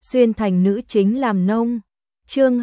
xuyên thành nữ chính làm nông. Chương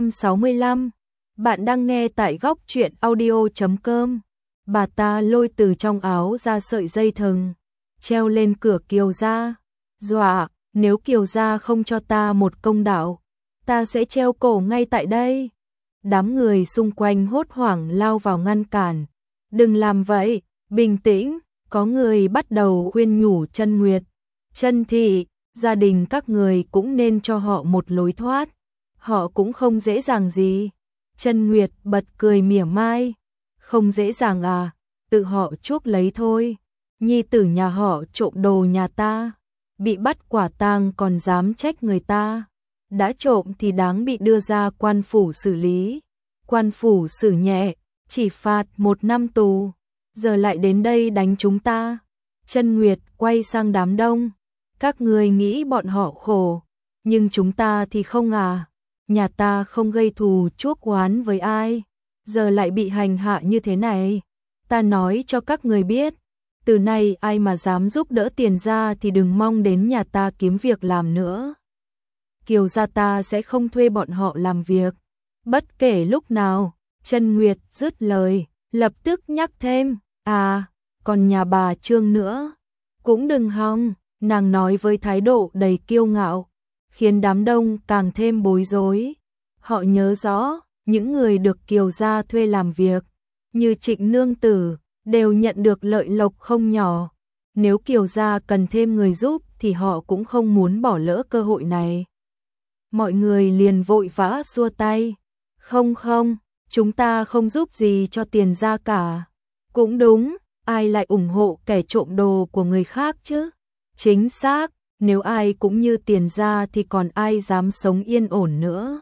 265. Bạn đang nghe tại góc truyện audio.com. Bà ta lôi từ trong áo ra sợi dây thừng, treo lên cửa Kiều gia, dọa, nếu Kiều gia không cho ta một công đạo, ta sẽ treo cổ ngay tại đây. Đám người xung quanh hốt hoảng lao vào ngăn cản. Đừng làm vậy, bình tĩnh, có người bắt đầu khuyên nhủ Chân Nguyệt. Chân thị, gia đình các người cũng nên cho họ một lối thoát, họ cũng không dễ dàng gì. Chân Nguyệt bật cười mỉa mai, không dễ dàng à, tự họ chuốc lấy thôi. Nhi tử nhà họ trộm đồ nhà ta, bị bắt quả tang còn dám trách người ta. Đã trộm thì đáng bị đưa ra quan phủ xử lý. Quan phủ xử nhẹ, chỉ phạt 1 năm tù, giờ lại đến đây đánh chúng ta. Chân Nguyệt quay sang đám đông, các người nghĩ bọn họ khổ, nhưng chúng ta thì không à. Nhà ta không gây thù chuốc oán với ai, giờ lại bị hành hạ như thế này. Ta nói cho các người biết, từ nay ai mà dám giúp đỡ Tiền gia thì đừng mong đến nhà ta kiếm việc làm nữa. Kiều gia ta sẽ không thuê bọn họ làm việc, bất kể lúc nào. Chân Nguyệt dứt lời, lập tức nhắc thêm, à, còn nhà bà Trương nữa, cũng đừng hòng. Nàng nói với thái độ đầy kiêu ngạo, khiến đám đông càng thêm bối rối. Họ nhớ rõ, những người được Kiều gia thuê làm việc, như Trịnh nương tử, đều nhận được lợi lộc không nhỏ. Nếu Kiều gia cần thêm người giúp thì họ cũng không muốn bỏ lỡ cơ hội này. Mọi người liền vội vã xua tay. Không, chúng ta không giúp gì cho Tiền gia cả. Cũng đúng, ai lại ủng hộ kẻ trộm đồ của người khác chứ? Chính xác, nếu ai cũng như Tiền gia thì còn ai dám sống yên ổn nữa.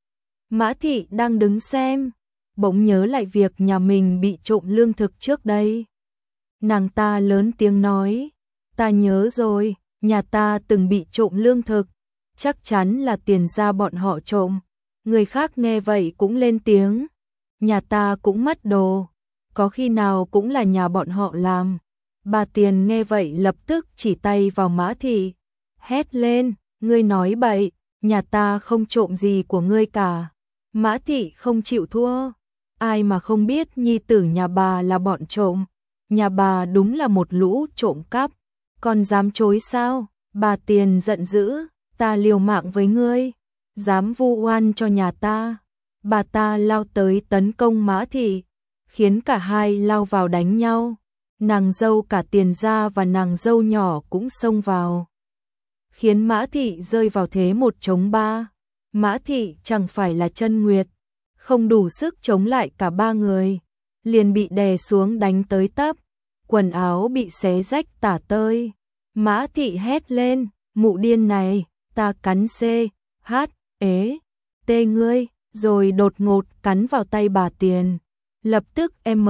Mã thị đang đứng xem, bỗng nhớ lại việc nhà mình bị trộm lương thực trước đây. Nàng ta lớn tiếng nói, ta nhớ rồi, nhà ta từng bị trộm lương thực, chắc chắn là Tiền gia bọn họ trộm. Người khác nghe vậy cũng lên tiếng, nhà ta cũng mất đồ, có khi nào cũng là nhà bọn họ làm. Bà Tiền nghe vậy lập tức chỉ tay vào Mã thị, hét lên, ngươi nói bậy, nhà ta không trộm gì của ngươi cả. Mã thị không chịu thua, ai mà không biết nhi tử nhà bà là bọn trộm, nhà bà đúng là một lũ trộm cắp, còn dám chối sao? Bà Tiền giận dữ, ta liều mạng với ngươi, dám vu oan cho nhà ta. Bà ta lao tới tấn công Mã thị, khiến cả hai lao vào đánh nhau. Nàng dâu cả Tiền gia và nàng dâu nhỏ cũng xông vào, khiến Mã thị rơi vào thế 1 chống 3. Mã thị chẳng phải là Chân Nguyệt, không đủ sức chống lại cả 3 người, liền bị đè xuống đánh tới tấp, quần áo bị xé rách tả tơi. Mã thị hét lên, mụ điên này, ta cắn C, H, ế, T ngươi, rồi đột ngột cắn vào tay bà Tiền, lập tức M,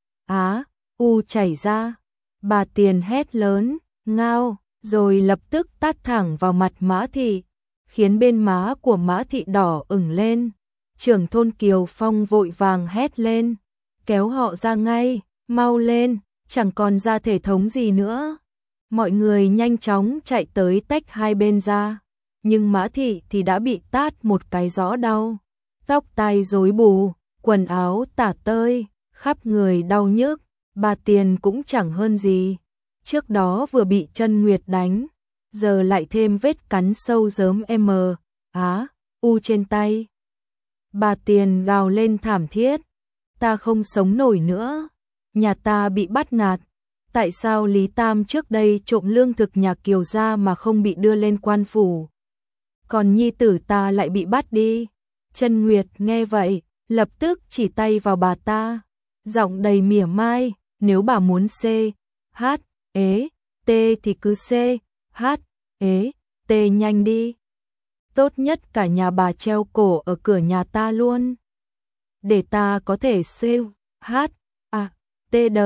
Á, U chảy ra. Bà Tiền hét lớn, ngao, rồi lập tức tát thẳng vào mặt Mã thị, khiến bên má của Mã thị đỏ ửng lên. Trưởng thôn Kiều Phong vội vàng hét lên, kéo họ ra ngay, mau lên, chẳng còn ra thể thống gì nữa. Mọi người nhanh chóng chạy tới tách hai bên ra, nhưng Mã thị thì đã bị tát một cái rõ đau, tóc tai rối bù, quần áo tả tơi, khắp người đau nhức. Bà Tiền cũng chẳng hơn gì, trước đó vừa bị Chân Nguyệt đánh, giờ lại thêm vết cắn sâu rớm M, Á, U trên tay. Bà Tiền gào lên thảm thiết, ta không sống nổi nữa, nhà ta bị bắt nạt, tại sao Lý Tam trước đây trộm lương thực nhà Kiều gia mà không bị đưa lên quan phủ, còn nhi tử ta lại bị bắt đi. Chân Nguyệt nghe vậy, lập tức chỉ tay vào bà ta, giọng đầy mỉa mai, nếu bà muốn C, H, ế, T thì cứ C, H, ế, T nhanh đi. Tốt nhất cả nhà bà treo cổ ở cửa nhà ta luôn, để ta có thể C, H, A, T, D,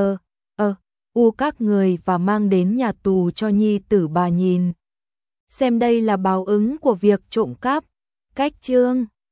U các người và mang đến nhà tù cho nhi tử bà nhìn. Xem đây là báo ứng của việc trộm cắp. Cách chương